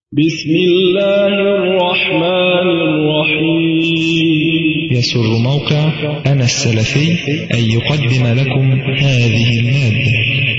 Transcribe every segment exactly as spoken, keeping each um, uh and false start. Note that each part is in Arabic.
بسم الله الرحمن الرحيم. يسر موقع أنا السلفي أن يقدم لكم هذه المادة.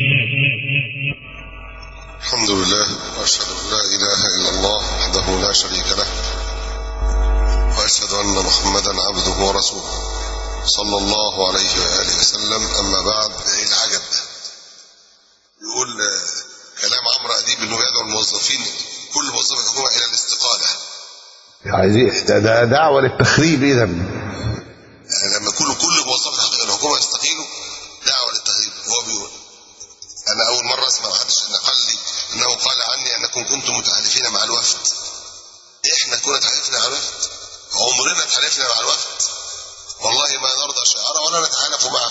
الحمد لله وأشهد أن لا إله إلا الله وحده لا شريك له، وأشهد أن محمدا عبده ورسوله صلى الله عليه وآله وسلم. أما بعد، إيه العجب ده؟ يقول كلام عمرو أديب إنه يدعو الموظفين كل موظف الحكومة إلى الاستقالة. يعني ده, ده دعوة للتخريب. إذا يعني لما كل كل موظف الحكومة يستقيلوا دعوة للتخريب. هو بيقول أنا أول مرة أسمع محدش إن قال لي إنه قال عني أنكم كنتم متحالفين مع الوفد. إحنا كنا تحالفنا مع الوفد؟ عمرنا تحالفنا مع الوفد؟ والله ما نرضى شعارا ولا نتحالف معه.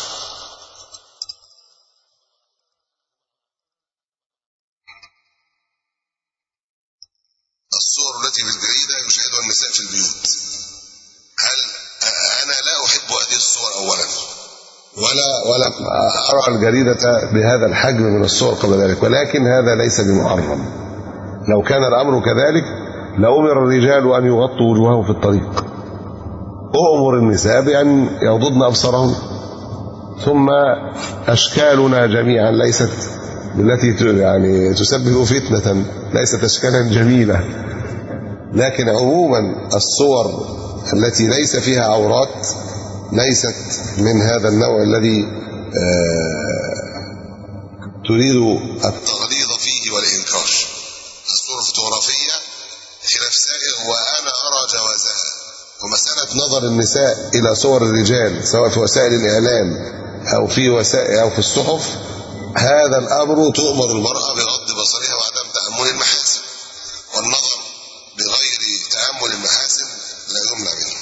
الصور التي في الجريدة يشاهدها النساء في البيوت، هل أنا لا أحب هذه الصور أولا، ولا ولا أرى الجريدة بهذا الحجم من الصور قبل ذلك، ولكن هذا ليس بمحرم. لو كان الأمر كذلك لأمر الرجال أن يغطوا وجوههم في الطريق، أؤمر النساء بأن يغضضن أبصارهم. ثم أشكالنا جميعا ليست التي يعني تسبب فتنة، ليست أشكالا جميلة، لكن عموما الصور التي ليس فيها عورات ليست من هذا النوع الذي تريد التغليظ فيه والإنكار. الصور الفوتوغرافية خلاف سائغ وأنا أرى جوازها. ومسألة نظر النساء إلى صور الرجال سواء في وسائل الإعلام أو في وسائل أو في الصحف، هذا الأمر تؤمر المرأة بغض بصرها وعدم تأمل المحاسن، والنظر بغير تأمل المحاسن لا يمنع منه.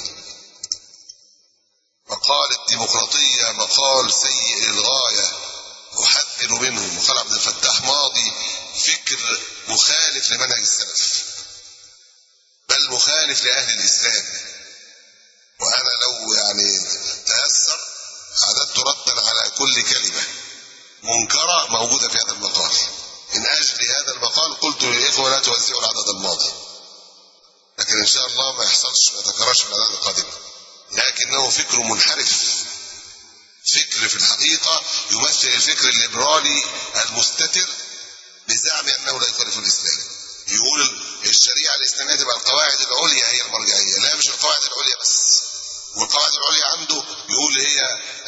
مقال الديمقراطية مقال سيء للغاية، أحذر منه. وقال عبد الفتاح ماضي فكر مخالف لمنهج السلف، بل مخالف لأهل الإسلام. وأنا لو يعني تأثر عددت ردا على كل كلمة منكرة موجودة في هذا المقال. من أجل هذا المقال قلت للإخوة لا توزعوا العدد الماضي، لكن إن شاء الله ما يحصلش ما يتكررش في العدد القادم. لكنه فكر منحرف، فكر في الحقيقة يمثل الفكر الليبرالي المستتر بزعم أنه لا يخالف الإسلام. يقول الشريعة الإسلامية تبقى القواعد العليا هي المرجعية. لا، مش القواعد العليا بس، والقواعد العليا عنده يقول هي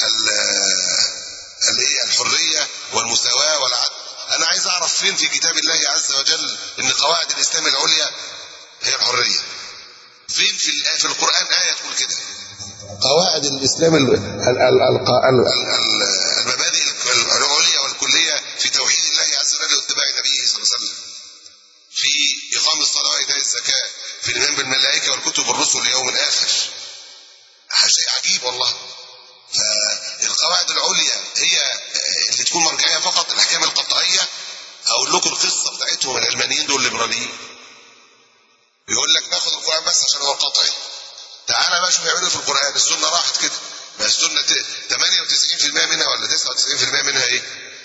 اللي هي الحرية والمساواة والعدل. أنا عايز أعرف فين في كتاب الله عز وجل إن قواعد الإسلام العليا هي الحرية؟ فين في في القرآن آية تقول كده؟ قواعد الإسلام المبادئ العليا والكلية في توحيد الله عز وجل واتباع نبيه صلى الله عليه وسلم، في إقام الصلاة وإيتاء الزكاة، في الإيمان بالملائكة والكتب والرسل واليوم الآخر. شيء عجيب والله. فالقواعد العليا هي اللي تكون مرجعيه فقط الاحكام القطعيه. اقول لكم القصه بتاعتهم العلمانيين دول الليبراليين، يقول لك ناخد القران بس عشان هو قطعي. تعالى بقى شوف يعملوا في القران. السنه راحت كده، ما السنه ثمانية وتسعين بالمئة منها ولا تسعة وتسعين بالمئة منها ايه؟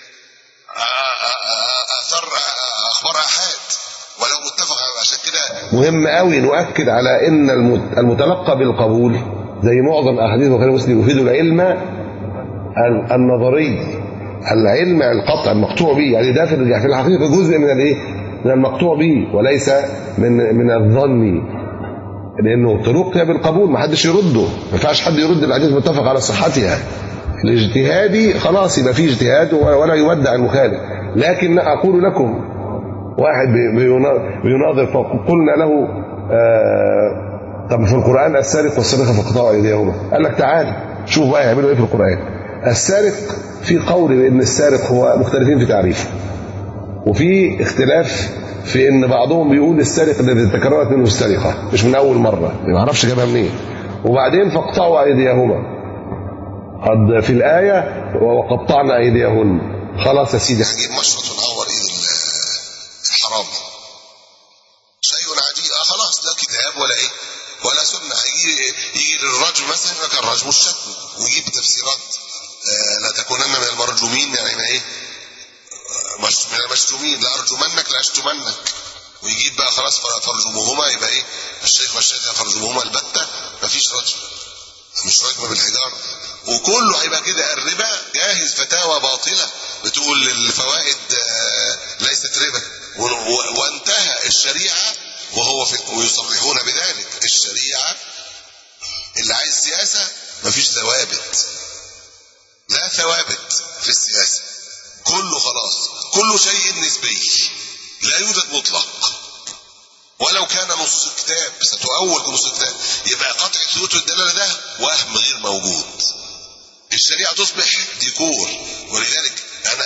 اثر اخبار احاد ولو متفق. عشان كده مهم قوي نؤكد على ان المتلقى بالقبول زي معظم احاديث البخاري ومسلم يفيد العلم النظري، العلم القطع المقطوع به. يعني ده في الحقيقه جزء من الايه؟ من المقطوع به، وليس من من الظن، لانه تلقي بالقبول ما حدش يرده. ما ينفعش حد يرد الحديث متفق على صحتها. الاجتهادي خلاص يبقى فيه اجتهاد ولا يودع المخالف. لكن اقول لكم واحد بيناظر فقلنا له آه طب في القرآن السارق والسارقة فاقطعوا أيديهما، قال لك تعال شوف بقى يعملوا ايه في القرآن. السارق في قول بأن السارق هو مختلفين في تعريفه، وفي اختلاف في ان بعضهم بيقول السارق الذي تكررت منه السرقة مش من أول مرة، ما اعرفش جابها منين. وبعدين فاقطعوا أيديهما قد في الآية وقطعنا أيديهن. خلاص يا سيدي، هجيب مشرط ونعور ايد الحرام. شيء عجيب. اه خلاص لا كتاب ولا ايه ولا سنه. هيجي يجي للرجم مثلا يقول لك الرجم الشتم، ويجيب تفسيرات آه لا تكونن من المرجومين، يعني ما ايه؟ مش من المشتومين، لا ارجمنك لا اشتمنك. ويجيب بقى خلاص فرجموهما، يبقى ايه؟ الشيخ والشيخه فرجموهما البتة، مفيش رجم، مش رجم بالحجارة. وكله هيبقى كده. الربا جاهز فتاوى باطلة بتقول الفوائد ليست ربا، وانتهى الشريعة وهو في ويصرحون بذلك. الشريعة اللي عايز سياسة مفيش ثوابت، لا ثوابت في السياسة، كله خلاص، كل شيء نسبي، لا يوجد مطلق. ولو كان نص كتاب ستؤول نص كتاب، يبقى قطع الثبوت والدلالة ده وهم غير موجود. الشريعة تصبح ديكور. ولذلك انا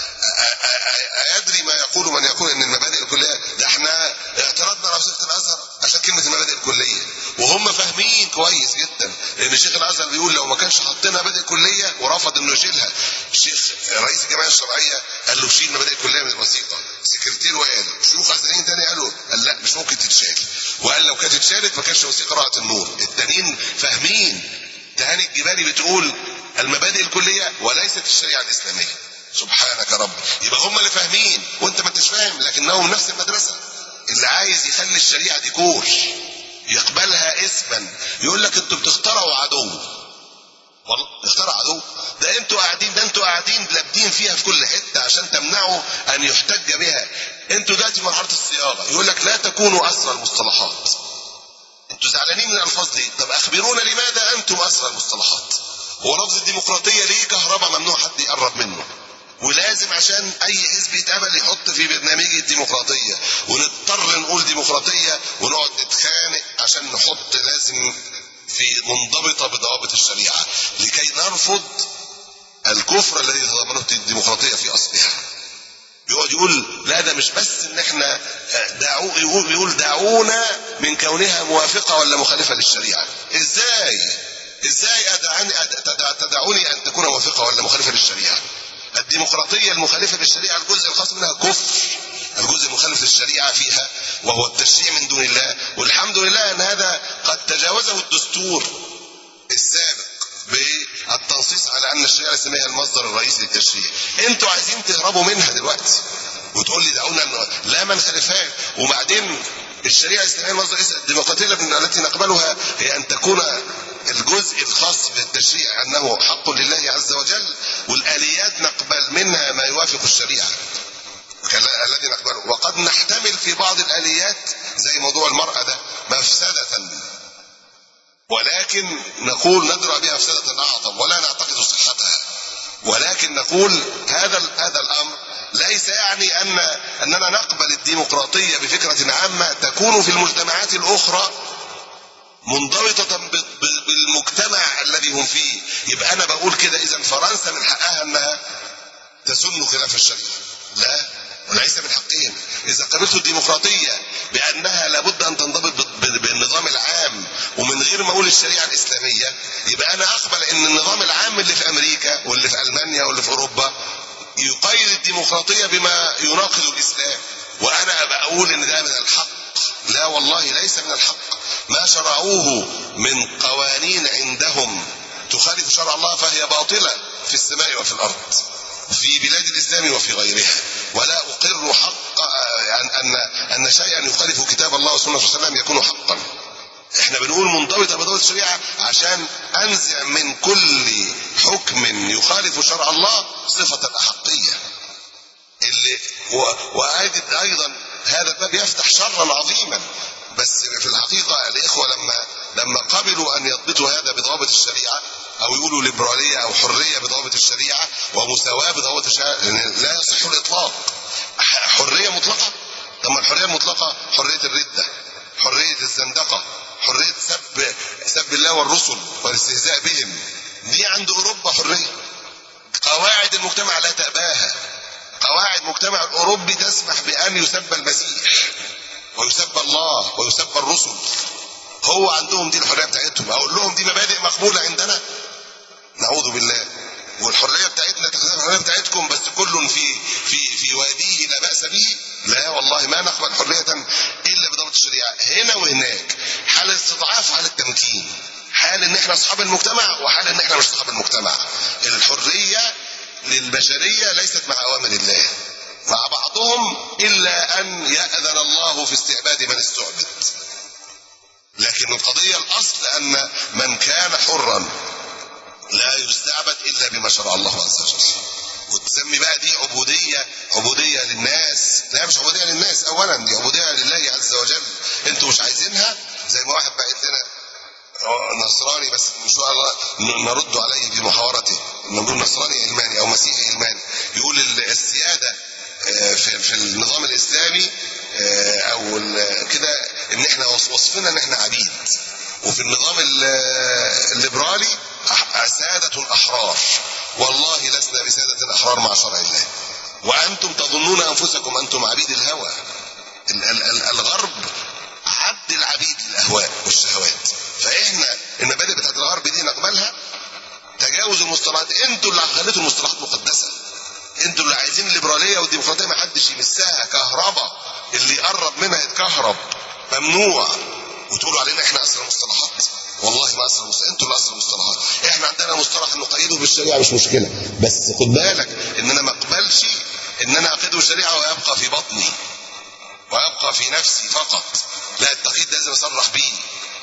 ادري ما يقول من يقول ان المبادئ الكلية، ده احنا اعترضنا على وثيقة الازهر عشان كلمة المبادئ الكلية، وهم فاهمين كويس جدا لان شيخ الازهر بيقول لو ما كانش حطينا مبادئ كلية ورفض انه يشيلها. الشيخ رئيس الجمعية الشرعية قال له شيل المبادئ الكلية من الوثيقة، سكرتير وقال، شيوخ ازهريين تاني قالوا قال لا مش ممكن تتشال، وقال لو كانت اتشالت ما كانش وثيقة رأت النور. التانيين فاهمين. تهاني الجبالي بتقول المبادئ الكلية وليست الشريعة الإسلامية. سبحانك يا رب. يبقى هم اللي فاهمين وانت ما انتش فاهم، لكنهم نفس المدرسة. اللي عايز يخلي الشريعة ديكور يقبلها اسما، يقول لك انتوا بتخترعوا عدو. والله اخترع عدو؟ ده انتوا قاعدين ده انتوا قاعدين لابدين فيها في كل حتة عشان تمنعوا ان يحتج بها. انتوا دلوقتي في مرحلة الصياغة، يقول لك لا تكونوا اسرى المصطلحات. انتوا زعلانين من الالفاظ دي، طب اخبرونا لماذا انتم اسرى المصطلحات؟ هو لفظ الديمقراطية ليه كهرباء ممنوع حد يقرب منه، ولازم عشان اي حزب يتقبل يحط في برنامجه الديمقراطية، ونضطر نقول ديمقراطية ونقعد نتخانق عشان نحط لازم في منضبطة بضوابط الشريعة لكي نرفض الكفر الذي تضمنته الديمقراطية في اصلها. يقعد يقول لا ده مش بس ان احنا دعو يقول, يقول دعونا من كونها موافقة ولا مخالفة للشريعة. ازاي ازاي أدعني تدعوني ان تكون موافقة ولا مخالفة للشريعة؟ الديمقراطية المخالفة للشريعة الجزء الخاص منها كفر، الجزء المخالف للشريعة فيها وهو التشريع من دون الله. والحمد لله ان هذا قد تجاوزه الدستور السابق بالتنصيص على ان الشريعة الاسلامية المصدر الرئيسي للتشريع. انتوا عايزين تهربوا منها دلوقتي وتقول لي دعونا لا ما نخالفهاش. وبعدين الشريعة الاسلامية المصدر الرئيسي الديمقراطية التي نقبلها هي ان تكون الجزء الخاص بالتشريع انه حق لله عز وجل، والاليات نقبل منها ما يوافق الشريعة الذي نقبله. وقد نحتمل في بعض الاليات زي موضوع المرأة ده مفسدة، ولكن نقول ندرى بها مفسدة اعظم ولا نعتقد صحتها، ولكن نقول هذا هذا الامر ليس يعني ان اننا نقبل الديمقراطية بفكرة عامة تكون في المجتمعات الاخرى منضبطة بالمجتمع الذي هم فيه. يبقى انا بقول كده اذا فرنسا من حقها انها تسن خلاف الشريعة؟ لا، وليس من حقهم. اذا قبلت الديمقراطية بانها لابد ان تنضبط بالنظام العام ومن غير ما اقول الشريعة الاسلامية، يبقى انا اقبل ان النظام العام اللي في امريكا واللي في المانيا واللي في اوروبا يقيد الديمقراطية بما يناقض الاسلام، وانا بقول ان ده من الحق. لا والله ليس من الحق. ما شرعوه من قوانين عندهم تخالف شرع الله فهي باطلة في السماء وفي الارض، في بلاد الاسلام وفي غيرها. ولا اقر حق ان ان ان شيئا يخالف كتاب الله وسنة رسول الله صلى الله عليه وسلم يكون حقا. احنا بنقول منضبطة بضوابط الشريعة عشان انزع من كل حكم يخالف شرع الله صفة الاحقية اللي وايضا ايضا هذا الباب يفتح شرا عظيما. بس في الحقيقة الاخوة لما لما قبلوا ان يضبطوا هذا بضوابط الشريعة او يقولوا ليبرالية او حرية بضوابط الشريعة ومساواة بضوابط الشريعة، لا يصح الاطلاق. حرية مطلقة؟ طب ما الحرية المطلقة حرية الردة، حرية الزندقة، حرية سب سب الله والرسل والاستهزاء بهم، دي عند اوروبا حرية. قواعد المجتمع لا تأباها. قواعد المجتمع الاوروبي تسمح بان يسب المسيح ويسب الله ويسب الرسل. هو عندهم دي الحرية بتاعتهم. اقول لهم دي مبادئ مقبولة عندنا؟ نعوذ بالله. والحرية بتاعتنا تخزن الحرية بتاعتكم بس كل في في في واديه لا بأس به. لا والله ما نقبل حرية الا بضبط الشريعة هنا وهناك. حال الاستضعاف، حال التمكين، حال ان احنا اصحاب المجتمع وحال ان احنا مش اصحاب المجتمع. الحرية للبشرية ليست مع اوامر الله، مع بعضهم إلا أن يأذن الله في استعباد من استعبد. لكن القضية الأصل أن من كان حرا لا يستعبد إلا بما شرع الله عز وجل. وتسمي بقى دي عبودية عبودية للناس؟ لا، مش عبودية للناس، أولا دي عبودية لله عز وجل. انتوا مش عايزينها، زي ما واحد بعت لنا نصراني، بس ان شاء الله نرد عليه في محاورته، نقول نصراني علماني او مسيحي علماني، يقول السيادة في في النظام الاسلامي او كده ان احنا وصفنا ان احنا عبيد، وفي النظام الليبرالي سادة احرار. والله لسنا بسادة احرار مع شرع الله، وانتم تظنون انفسكم انتم عبيد الهوى. الغرب عبد العبيد للاهواء والشهوات، فاحنا المبادئ بتاعت الغرب دي نقبلها. تجاوز المصطلحات، انتوا اللي خليتوا المصطلحات مقدسه، انتوا اللي عايزين الليبراليه والديمقراطيه ما حدش يمسها، كهرباء اللي يقرب منها يتكهرب، ممنوع، وتقولوا علينا احنا اسر المصطلحات. والله ما اسر المصطلحات، انتوا اللي اسر المصطلحات. احنا عندنا مصطلح نقيده بالشريعه مش مشكله، بس خد بالك ان انا ما اقبلش ان انا اقيده بالشريعه ويبقى في بطني ويبقى في نفسي فقط. لا، التقييد ده لازم اصرح بيه.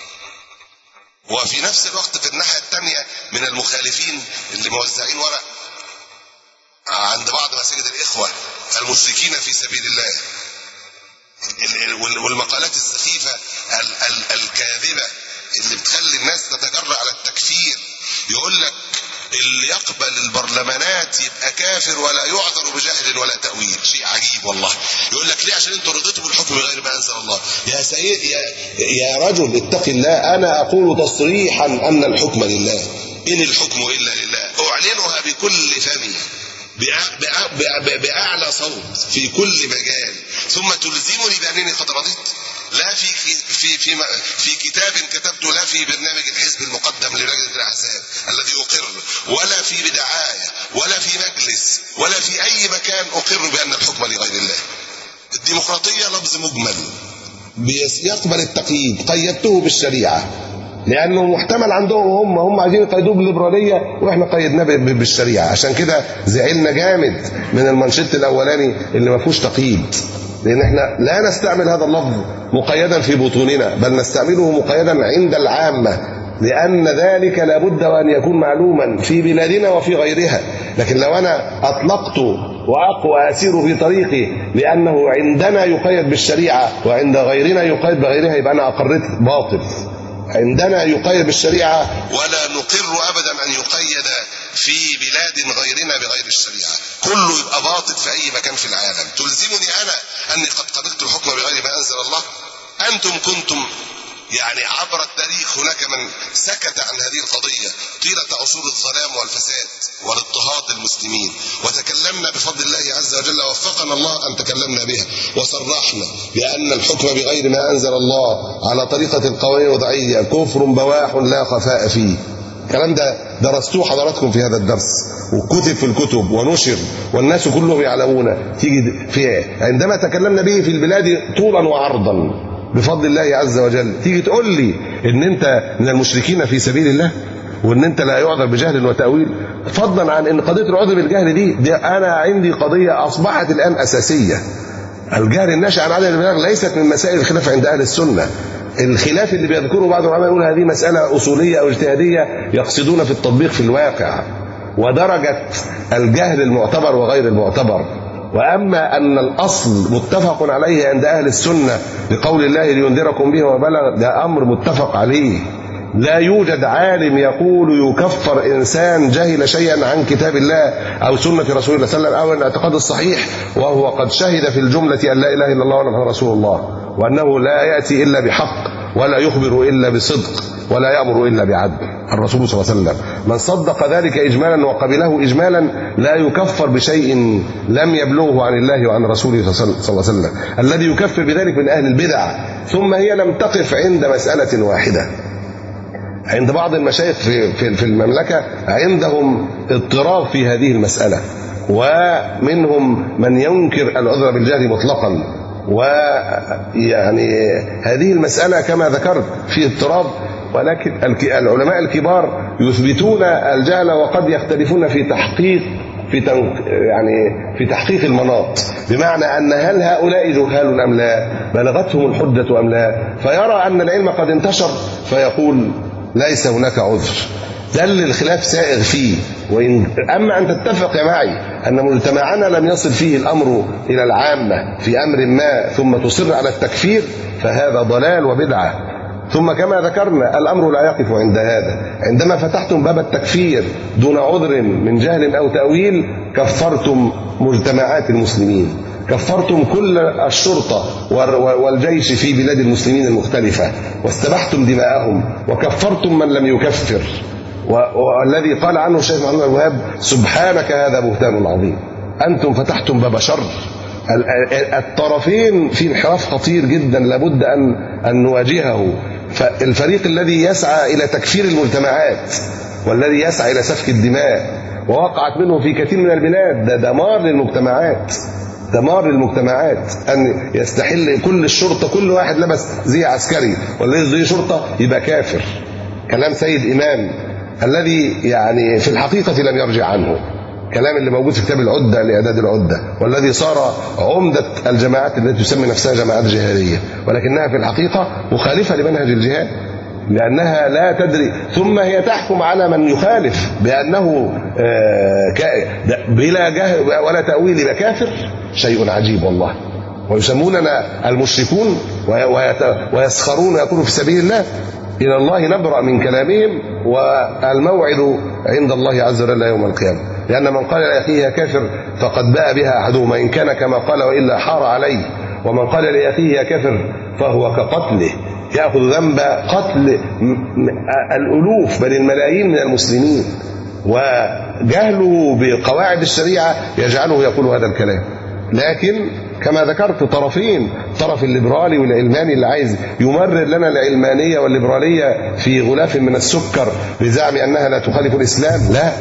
وفي نفس الوقت في الناحيه الثانيه من المخالفين اللي موزعين ورق عند بعض مساجد الاخوه المشركين في سبيل الله، والمقالات السخيفه الكاذبه اللي بتخلي الناس تتجرأ على التكفير. يقول لك اللي يقبل البرلمانات يبقى كافر ولا يعذر بجهل ولا تأويل. شيء عجيب والله. يقول لك ليه؟ عشان انتوا رضيتوا بالحكم بغير ما انزل الله. يا سيد يا, يا رجل اتق الله، انا اقول تصريحا ان الحكم لله، ان الحكم الا لله، اعلنها بكل فمي باعلى صوت في كل مجال، ثم تلزمني بانني قد رضيت. لا في في في في كتاب كتبته، لا في برنامج الحزب المقدم للجنة الاحزاب الذي اقر، ولا في بدعايه، ولا في مجلس، ولا في اي مكان اقر بان الحكم لغير الله. الديمقراطيه لفظ مجمل يقبل التقييد، قيدته بالشريعه لانه محتمل عندهم، هم هم عايزين يقيدوه بالليبراليه واحنا قيدناه بالشريعه. عشان كده زعلنا جامد من المانشيت الاولاني اللي ما فيهوش تقييد، لان احنا لا نستعمل هذا اللفظ مقيدا في بطوننا، بل نستعمله مقيدا عند العامه، لان ذلك لابد وان يكون معلوما في بلادنا وفي غيرها. لكن لو انا اطلقت واقوى اسير في طريقي لانه عندنا يقيد بالشريعه وعند غيرنا يقيد بغيرها، يبقى انا اقررت باطل. عندنا يقيد بالشريعه، ولا نقر ابدا ان يقيد في بلاد غيرنا بغير الشريعه. كله يبقى باطل في اي مكان في العالم. تلزمني انا اني قد قبلت الحكم بغير ما انزل الله؟ انتم كنتم يعني عبر التاريخ هناك من سكت عن هذه القضيه طيله عصور الظلام والفساد والاضطهاد للمسلمين، وتكلمنا بفضل الله عز وجل، وفقنا الله ان تكلمنا بها، وصرحنا بان الحكم بغير ما انزل الله على طريقه القوانين الوضعيه كفر بواح لا خفاء فيه. الكلام ده درستوه حضراتكم في هذا الدرس، وكتب في الكتب ونشر والناس كلهم يعلمون. تيجي في عندما تكلمنا به في البلاد طولا وعرضا بفضل الله عز وجل، تيجي تقول لي ان انت من المشركين في سبيل الله وان انت لا يعذر بجهل وتأويل، فضلا عن ان قضيه العذر بالجهل دي, دي انا عندي قضيه اصبحت الان اساسيه. الجهل الناشئ عن عدم البلاغ ليست من مسائل الخلاف عند اهل السنه. الخلاف اللي بيذكره بعض العلماء يقول هذه مساله اصوليه او اجتهاديه، يقصدون في التطبيق في الواقع ودرجه الجهل المعتبر وغير المعتبر. واما ان الاصل متفق عليه عند اهل السنه بقول الله لينذركم به وبلغ، ده امر متفق عليه. لا يوجد عالم يقول يكفر انسان جهل شيئا عن كتاب الله او سنه رسول الله صلى الله عليه وسلم او الاعتقاد الصحيح وهو قد شهد في الجمله ان لا اله الا الله وانه رسول الله، وانه لا ياتي الا بحق ولا يخبر الا بصدق ولا يامر الا بعدل. الرسول صلى الله عليه وسلم من صدق ذلك اجمالا وقبله اجمالا لا يكفر بشيء لم يبلغه عن الله وعن رسوله صلى الله عليه وسلم. الذي يكفر بذلك من اهل البدع. ثم هي لم تقف عند مساله واحده. عند بعض المشايخ في في المملكه عندهم اضطراب في هذه المساله، ومنهم من ينكر العذر بالجهل مطلقا. ويعني هذه المساله كما ذكرت في اضطراب، ولكن العلماء الكبار يثبتون الجهل وقد يختلفون في تحقيق في يعني في تحقيق المناط، بمعنى أن هل هؤلاء جهال أم لا، بلغتهم الحجة أم لا، فيرى أن العلم قد انتشر فيقول ليس هناك عذر. ده اللي الخلاف سائغ فيه. وإن أما أن تتفق معي أن مجتمعنا لم يصل فيه الأمر إلى العامة في أمر ما ثم تصر على التكفير، فهذا ضلال وبدعة. ثم كما ذكرنا الأمر لا يقف عند هذا. عندما فتحتم باب التكفير دون عذر من جهل أو تأويل كفرتم مجتمعات المسلمين، كفرتم كل الشرطة والجيش في بلاد المسلمين المختلفة، واستبحتم دماءهم، وكفرتم من لم يكفر. والذي قال عنه الشيخ محمد بن الوهاب سبحانك هذا بهتان عظيم. أنتم فتحتم باب شر. الطرفين في انحراف خطير جدا لابد أن أن نواجهه. فالفريق الذي يسعى إلى تكفير المجتمعات والذي يسعى إلى سفك الدماء ووقعت منه في كثير من البلاد، ده دمار للمجتمعات، دمار للمجتمعات. أن يستحل كل الشرطة، كل واحد لبس زي عسكري ولا زي شرطة يبقى كافر. كلام سيد إمام الذي يعني في الحقيقة لم يرجع عنه، كلام اللي موجود في كتاب العدة لإعداد العدة، والذي صار عمدة الجماعات التي تسمي نفسها جماعات جهادية، ولكنها في الحقيقة مخالفة لمنهج الجهاد لأنها لا تدري. ثم هي تحكم على من يخالف بأنه بلا جهل ولا تأويل يبقى كافر. شيء عجيب والله. ويسموننا المشركون ويسخرون ويكونوا في سبيل الله. إلى الله نبرأ من كلامهم، والموعد عند الله عز وجل يوم القيامة. لأن من قال لأخيه كافر فقد باء بها أحدهما إن كان كما قال وإلا حار عليه، ومن قال لأخيه كافر فهو كقتله، يأخذ ذنب قتل الألوف بل الملايين من المسلمين. وجهله بقواعد الشريعة يجعله يقول هذا الكلام. لكن كما ذكرت طرفين، الطرف الليبرالي والعلماني اللي عايز يمرر لنا العلمانية والليبرالية في غلاف من السكر بزعم أنها لا تخالف الإسلام، لا.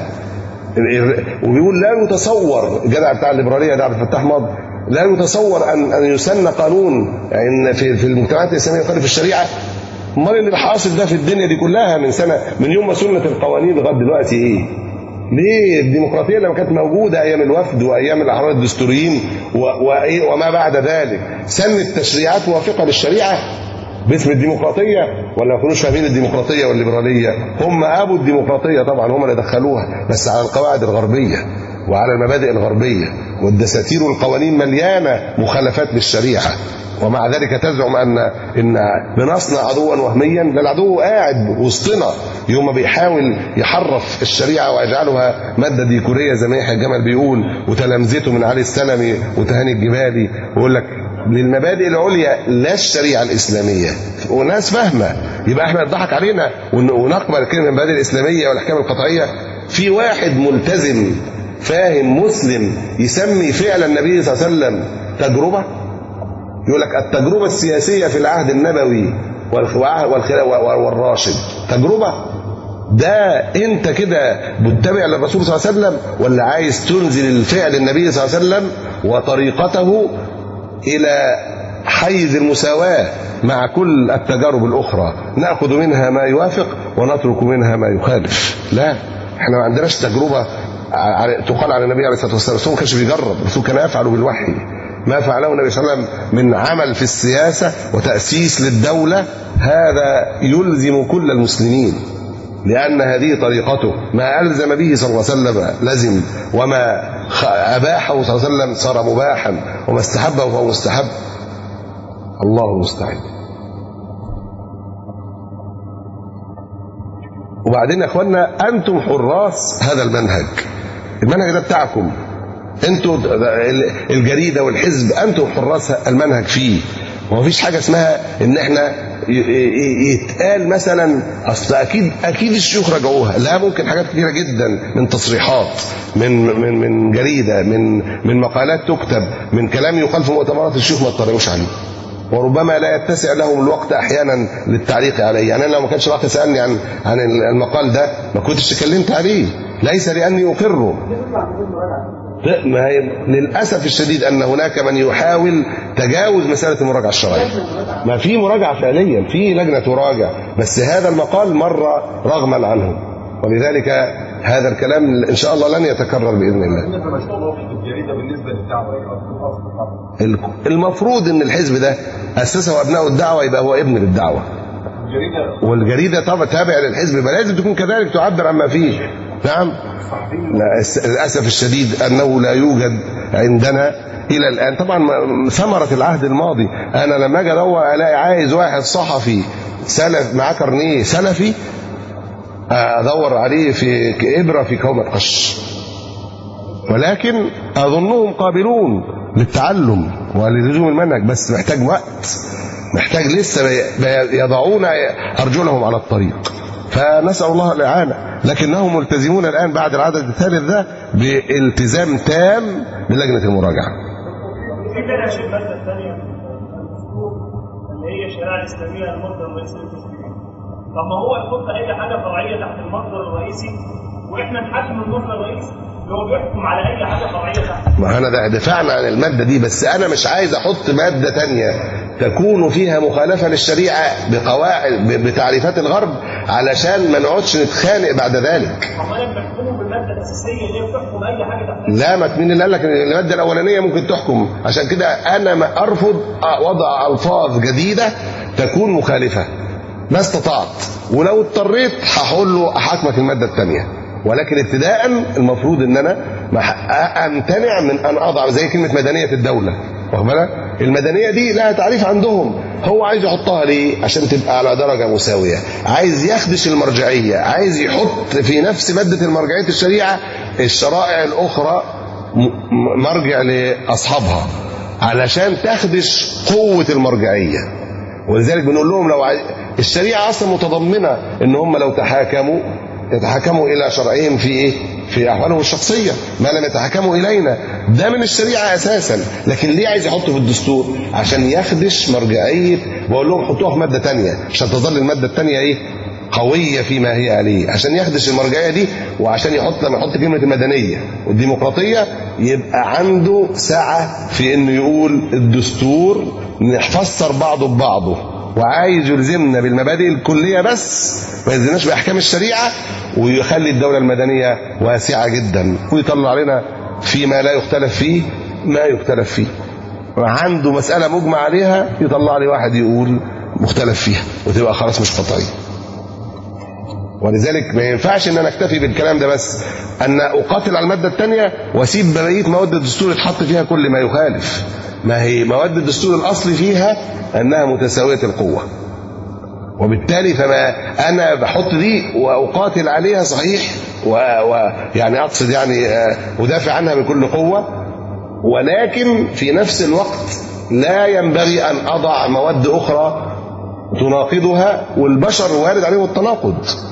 وبيقول لا يتصور، الجدع بتاع الليبرالية ده عبد الفتاح ماضي، لا يتصور أن أن يسن قانون يعني في في المجتمعات الإسلامية يخالف الشريعة. امال اللي حاصل ده في الدنيا دي كلها من سنة، من يوم ما سنة القوانين لغاية دلوقتي إيه؟ ليه الديمقراطية لما كانت موجودة أيام الوفد وأيام الأحرار الدستوريين وما بعد ذلك سنت تشريعات موافقة للشريعة باسم الديمقراطية؟ ولا ما كانوش فاهمين الديمقراطية والليبرالية؟ هم أبوا الديمقراطية طبعا، هم اللي دخلوها، بس على القواعد الغربية وعلى المبادئ الغربية، والدساتير والقوانين مليانة مخالفات للشريعة. ومع ذلك تزعم أن إن بنصنع عدوا وهميا. ده العدو قاعد وسطنا يوم بيحاول يحرف الشريعة ويجعلها مادة ديكورية زي ما يحيى الجمل بيقول، وتلامذته من علي السلمي وتهاني الجبالي، ويقول لك للمبادئ العليا لا الشريعة الإسلامية. وناس فاهمة، يبقى احنا نضحك علينا ونقبل كلمة المبادئ الإسلامية والأحكام القطعية. في واحد ملتزم فاهم مسلم يسمي فعل النبي صلى الله عليه وسلم تجربة؟ يقول لك التجربة السياسية في العهد النبوي والراشد تجربة. ده انت كده متبع للرسول صلى الله عليه وسلم، ولا عايز تنزل الفعل النبي صلى الله عليه وسلم وطريقته إلى حيز المساواة مع كل التجارب الأخرى، نأخذ منها ما يوافق ونترك منها ما يخالف؟ لا، احنا ما عندناش تجربة تقال على النبي عليه الصلاة والسلام. الرسول ما كانش بيجرب، الرسول كان يفعل بالوحي. ما فعله النبي صلى الله عليه وسلم من عمل في السياسة وتأسيس للدولة هذا يلزم كل المسلمين، لأن هذه طريقته. ما ألزم به صلى الله عليه وسلم لزم، وما أباحه صلى الله عليه وسلم صار مباحا، وما استحبه فهو مستحب. الله المستعان. وبعدين يا اخوانا انتم حراس هذا المنهج، المنهج ده بتاعكم انتوا، الجريده والحزب انتم حراس المنهج فيه. وما فيش حاجه اسمها ان احنا يتقال مثلا اصل اكيد اكيد الشيوخ رجعوها. لا، ممكن حاجات كثيره جدا من تصريحات، من من من جريده، من من مقالات تكتب، من كلام يقال في مؤتمرات الشيوخ ما تطلعوش عليه، وربما لا يتسع لهم الوقت احيانا للتعليق عليه. يعني انا لو ما كانش الوقت سالني عن عن المقال ده ما كنتش اتكلمت عليه، ليس لاني اقره. ما هي للاسف الشديد ان هناك من يحاول تجاوز مساله المراجعه الشرعيه. ما في مراجعه فعليا، في لجنه تراجع، بس هذا المقال مر رغما عنهم. ولذلك هذا الكلام إن شاء الله لن يتكرر بإذن الله. المفروض ان الحزب ده اسسه ابناء الدعوه يبقى هو ابن للدعوه، والجريده طبعا تابع للحزب يبقى لازم تكون كذلك تعبر عما فيه. نعم. للاسف الشديد انه لا يوجد عندنا الى الان. طبعا ثمره العهد الماضي، انا لما اجي ادور الاقي عايز واحد صحفي سلف معاه كارنيه سلفي ادور عليه في ابره في كومه قش، ولكن اظنهم قابلون للتعلم وللزوم المنهج، بس محتاج وقت، محتاج لسه يضعون ارجلهم على الطريق، فنسال الله الاعانه. لكنهم ملتزمون الان بعد العدد الثالث ده بالتزام تام بلجنه المراجعه. في كده شيء الماده الثانيه اللي هي الشريعه الاسلاميه المصدر الرئيسي للتشريع. طب ما هو يحط اي حاجه فرعيه تحت المصدر الرئيسي واحنا نحكم المصدر الرئيسي اللي هو بيحكم على اي حاجه فرعيه تحت. ما انا ده دفعنا عن الماده دي، بس انا مش عايز احط ماده ثانيه تكون فيها مخالفه للشريعه بقواعد بتعريفات الغرب علشان ما نقعدش نتخانق بعد ذلك. امال بنحكمه بالماده الاساسيه اللي هي بتحكم اي حاجه تحت. لا، ما مين اللي قال لك ان الماده الاولانيه ممكن تحكم؟ عشان كده انا ما ارفض وضع الفاظ جديده تكون مخالفه ما استطعت، ولو اضطريت هقول له احاكمك الماده الثانيه، ولكن ابتداء المفروض ان انا امتنع من ان اضع زي كلمه مدنيه الدوله. واخد بالك؟ المدنيه دي لها تعريف عندهم، هو عايز يحطها ليه؟ عشان تبقى على درجه مساويه، عايز يخدش المرجعيه، عايز يحط في نفس ماده المرجعيه الشريعه الشرائع الاخرى مرجع لاصحابها علشان تخدش قوه المرجعيه. ولذلك بنقول لهم لو عايز الشريعه اصلا متضمنه ان هم لو تحاكموا يتحكموا الى شرعهم في ايه؟ في احوالهم الشخصيه، ما لم يتحكموا الينا، ده من الشريعه اساسا. لكن ليه عايز يحطه في الدستور؟ عشان يخدش مرجعيه. بقول لهم حطوها في ماده ثانيه عشان تظل الماده الثانيه ايه؟ قويه فيما هي عليه، عشان يخدش المرجعيه دي، وعشان يحط لما يحط كلمه المدنيه والديمقراطيه يبقى عنده سعه في انه يقول الدستور نفسر بعضه ببعضه، وعايز يلزمنا بالمبادئ الكليه بس ما يلزمناش باحكام الشريعه، ويخلي الدوله المدنيه واسعه جدا، ويطلع لنا فيما لا يختلف فيه ما يختلف فيه. عنده مساله مجمع عليها يطلع لي واحد يقول مختلف فيها، وتبقى خلاص مش قطعيه. ولذلك ما ينفعش ان انا اكتفي بالكلام ده بس، ان اقاتل على الماده الثانيه واسيب بقيه مواد الدستور يتحط فيها كل ما يخالف. ما هي مواد الدستور الاصل فيها انها متساويه القوه، وبالتالي فما انا بحط دي واقاتل عليها صحيح، ويعني اقصد يعني ادافع عنها بكل قوه، ولكن في نفس الوقت لا ينبغي ان اضع مواد اخرى تناقضها، والبشر وارد عليهم التناقض،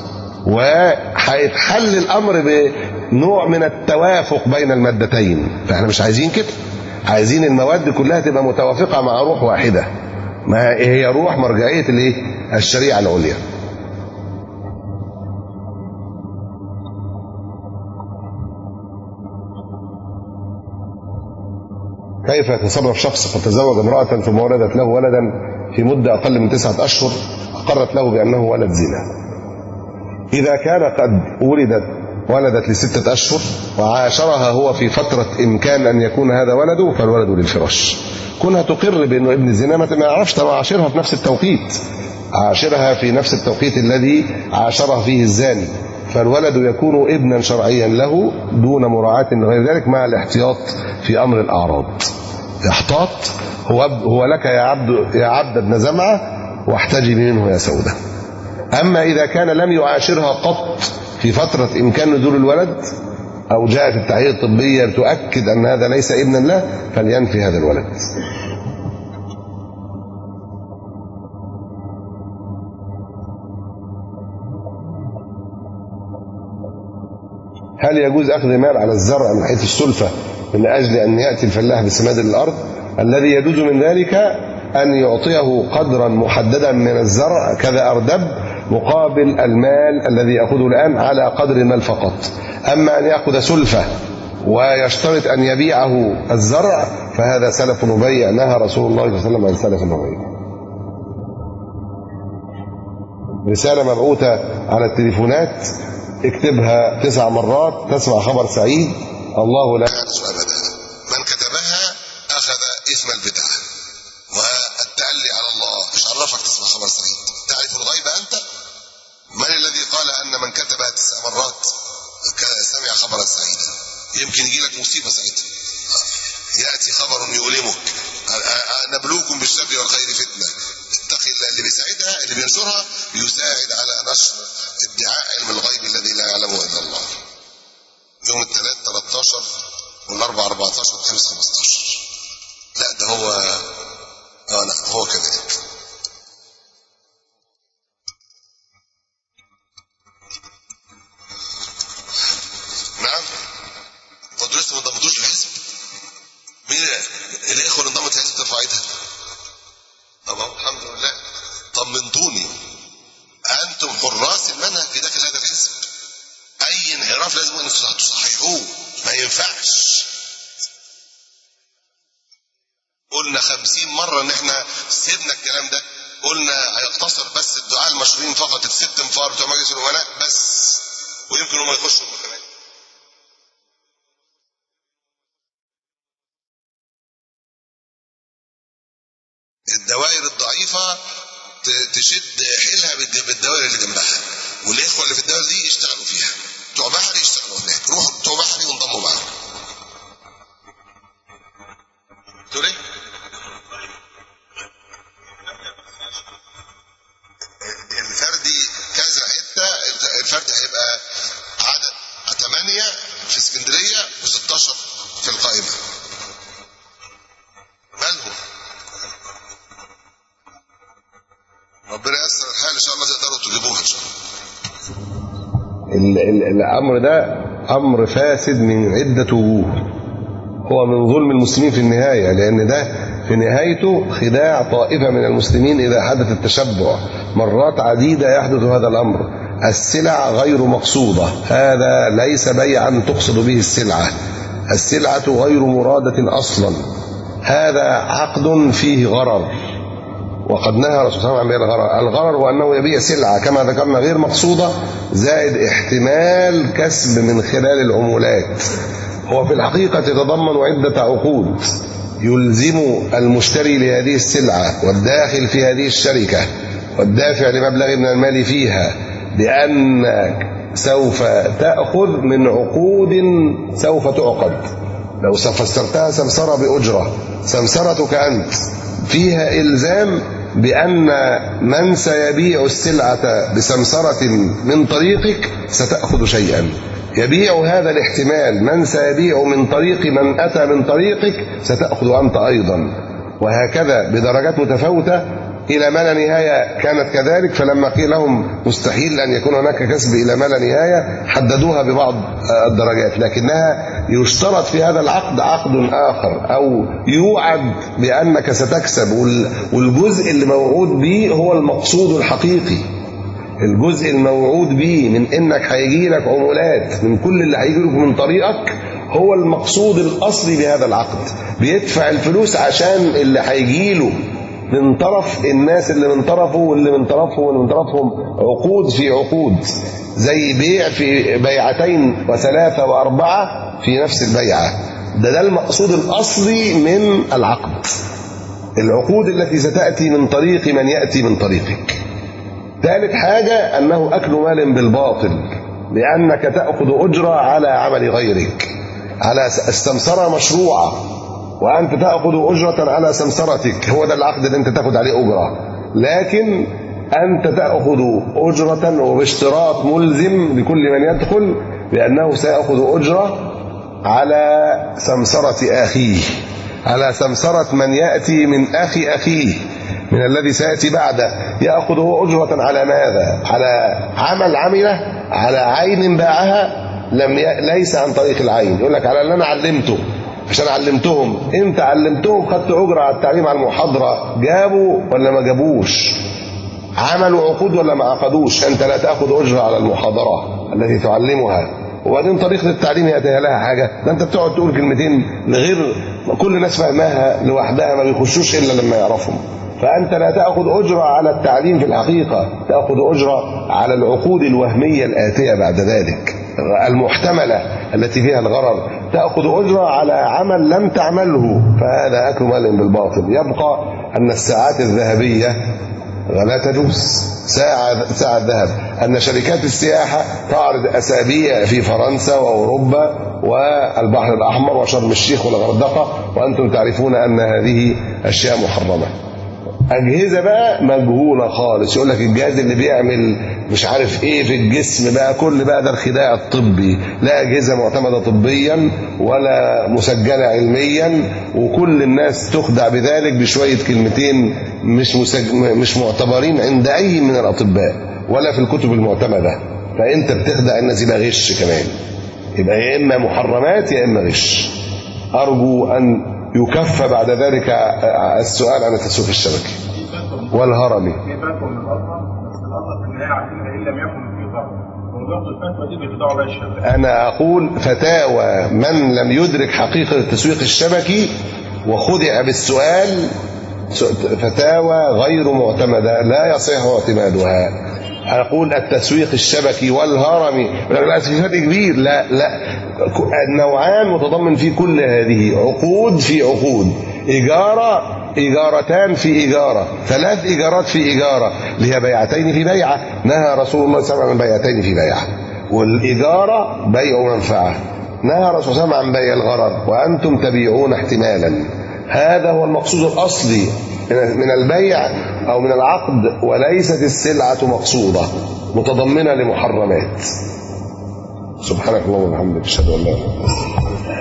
وهيتحل الامر بنوع من التوافق بين المادتين. فاحنا مش عايزين كده، عايزين المواد كلها تبقى متوافقه مع روح واحده، ما هي روح مرجعيه الايه؟ الشريعه العليا. كيف يتصرف شخص قد تزوج امراه ثم ولدت له ولدا في مده اقل من تسعه اشهر اقرت له بانه ولد زنا؟ اذا كان قد ولدت ولدت لسته اشهر وعاشرها هو في فتره امكان ان يكون هذا ولده، فالولد للفراش. كونها تقر بانه ابن الزنا ما يعرفش طبعا، عاشرها في نفس التوقيت، عاشرها في نفس التوقيت الذي عاشرها فيه الزاني، فالولد يكون ابنا شرعيا له دون مراعاة لغير ذلك، مع الاحتياط في امر الاعراض. احتاط هو هو لك يا عبد يا عبد ابن زمعه واحتجبي منه يا سوده. اما اذا كان لم يعاشرها قط في فتره امكان نزول الولد، او جاءت التحاليل الطبيه تؤكد ان هذا ليس ابنا له، فلينفي هذا الولد. هل يجوز اخذ مال على الزرع من حيث السلفه من اجل ان ياتي الفلاح بسماد الارض؟ الذي يجوز من ذلك ان يعطيه قدرا محددا من الزرع كذا اردب مقابل المال الذي ياخذه الان على قدر المال فقط. اما ان ياخذ سلفه ويشترط ان يبيعه الزرع فهذا سلف مبيع، نهى رسول الله صلى الله عليه وسلم عن سلف مبيع. رساله مبعوثه على التليفونات اكتبها تسع مرات تسمع خبر سعيد. الله لا يعرف أبدا. من كتبها أخذ إثم البدعة والتألي على الله. مش عرفك تسمع خبر سعيد؟ تعرف الغيب أنت؟ من الذي قال أن من كتبها تسع مرات سمع خبرا سعيدا؟ يمكن يجي لك مصيبة سعيدة، يأتي خبر يؤلمك. نبلوكم بالشر والخير فتنة. اتقي الله. اللي بيساعدها اللي بينشرها يساعد على نشر ادعاء علم الغيب الذي لا يعلمه إلا الله. يوم الثلاث ثلاثة عشر والاربع أربعة عشر والخميس خمسة عشر. لا ده هو اه لا هو كذلك. نعم. انتوا لسه ما انضمتوش للحزب؟ مين الاخوه اللي انضمت لحزب ترفع ايدها؟ طب الحمد لله. طمنتوني. انتم حراس المنهج في داخل هذا الحزب. اي انحراف لازم ان تصححوه، ما ينفعش. قلنا خمسين مره ان احنا سيبنا الكلام ده، قلنا هيقتصر بس الدعاء المشهورين فقط، الست انفار بتوع مجلس الامناء بس، ويمكن هم يخشوا كمان. الدوائر الضعيفه تشد حيلها بالدوائر اللي جنبها، والاخوه اللي في الدوائر دي يشتغلوا فيها. بتوع بحري يشتغلوا هناك، روحوا بتوع بحري وانضموا معاهم. تقول ايه؟ الفردي كذا حته. الفردي هيبقى عدد ثمانية في اسكندريه وستاشر في القائمه. مالهم؟ ربنا ييسر الحال ان شاء الله تقدروا تجيبوها ان شاء الله. الامر ده امر فاسد من عده وجوه. هو من ظلم المسلمين في النهايه، لان ده في نهايته خداع طائفه من المسلمين اذا حدث التشبع. مرات عديده يحدث هذا الامر. السلع غير مقصوده، هذا ليس بيعا تقصد به السلعه. السلعه غير مراده اصلا، هذا عقد فيه غرر. وقد نهى الرسول صلى الله عليه وسلم عن بيع الغرر. الغرر هو انه يبيع سلعه كما ذكرنا غير مقصوده زائد احتمال كسب من خلال العمولات. هو في الحقيقه يتضمن عده عقود يلزم المشتري لهذه السلعه والداخل في هذه الشركه والدافع لمبلغ من المال فيها بانك سوف تاخذ من عقود سوف تعقد. لو فسرتها سمسره باجره، سمسرتك انت فيها إلزام بأن من سيبيع السلعة بسمسرة من طريقك ستأخذ شيئا. يبيع هذا الاحتمال من سيبيع من طريق من أتى من طريقك ستأخذ أنت أيضا، وهكذا بدرجات متفاوتة إلى ما لا نهاية. كانت كذلك، فلما قيل لهم مستحيل أن يكون هناك كسب إلى ما لا نهاية حددوها ببعض الدرجات، لكنها يشترط في هذا العقد عقد آخر، أو يوعد بأنك ستكسب، والجزء اللي موعود به هو المقصود الحقيقي. الجزء الموعود به من إنك هيجي لك عمولات من كل اللي هيجي لك من طريقك هو المقصود الأصلي بهذا العقد. بيدفع الفلوس عشان اللي هيجي له من طرف الناس اللي من طرفه واللي من طرفه واللي من طرفهم عقود في عقود، زي بيع في بيعتين وثلاثة وأربعة في نفس البيعة. ده ده المقصود الأصلي من العقد، العقود التي ستأتي من طريق من يأتي من طريقك. ثالث حاجة أنه أكل مال بالباطل، لأنك تأخذ أجرة على عمل غيرك. على السمسرة مشروعة وأنت تأخذ أجرة على سمسرتك، هو ده العقد اللي أنت تأخذ عليه أجرة، لكن أنت تأخذ أجرة وباشتراط ملزم لكل من يدخل بأنه سيأخذ أجرة على سمسرة أخيه، على سمسرة من يأتي من أخي أخيه من الذي سيأتي بعده. يأخذ هو أجرة على ماذا؟ على عمل عمله، على عين باعها لم ي... ليس عن طريق العين. يقول لك على اللي أنا علمته، عشان علمتهم. انت علمتهم، خدت اجره على التعليم على المحاضره، جابوا ولا ما جابوش؟ عملوا عقود ولا ما عقدوش؟ انت لا تاخذ اجره على المحاضره التي تعلمها. وبعدين طريقه التعليم هي لها حاجه؟ ده انت بتقعد تقول كلمتين لغير كل الناس فاهماها لوحدها، ما بيخشوش الا لما يعرفهم. فأنت لا تأخذ أجرة على التعليم في الحقيقة، تأخذ أجرة على العقود الوهمية الآتية بعد ذلك المحتملة التي فيها الغرر، تأخذ أجرة على عمل لم تعمله، فهذا أكل مال بالباطل. يبقى أن الساعات الذهبية لا تجوز، ساعة ساعة ذهب، أن شركات السياحة تعرض أسابيع في فرنسا وأوروبا والبحر الأحمر وشرم الشيخ والغردقة، وأنتم تعرفون أن هذه أشياء محرمة. أجهزة بقى مجهولة خالص، يقول لك الجهاز اللي بيعمل مش عارف إيه في الجسم بقى، كل بقى ده الخداع الطبي، لا أجهزة معتمدة طبيا ولا مسجلة علميا، وكل الناس تخدع بذلك بشوية كلمتين مش مسج... مش معتبرين عند أي من الأطباء ولا في الكتب المعتمدة، فأنت بتخدع الناس، يبقى غش كمان، يبقى يا إما محرمات يا إما غش. أرجو أن يكفى بعد ذلك السؤال عن التسويق الشبكي والهرمي. أنا أقول فتاوى من لم يدرك حقيقة التسويق الشبكي وخدع بالسؤال فتاوى غير معتمدة لا يصح اعتمادها. أقول التسويق الشبكي والهرمي لا في فرق كبير، لا لا النوعان متضمن فيه كل هذه، عقود في عقود، إيجارة إيجارتان في إيجارة، ثلاث إيجارات في إيجارة، لها بيعتين في بيعة، نهى رسول الله صلى الله عليه وسلم عن بيعتين في بيعة، والإيجارة بيع منفعة، نهى رسول الله عن بيع الغرر، وأنتم تبيعون احتمالا. هذا هو المقصود الأصلي من البيع أو من العقد، وليست السلعة مقصودة متضمنة لمحرمات. سبحانك اللهم وبحمدك، أشهد أن لا إله إلا أنت.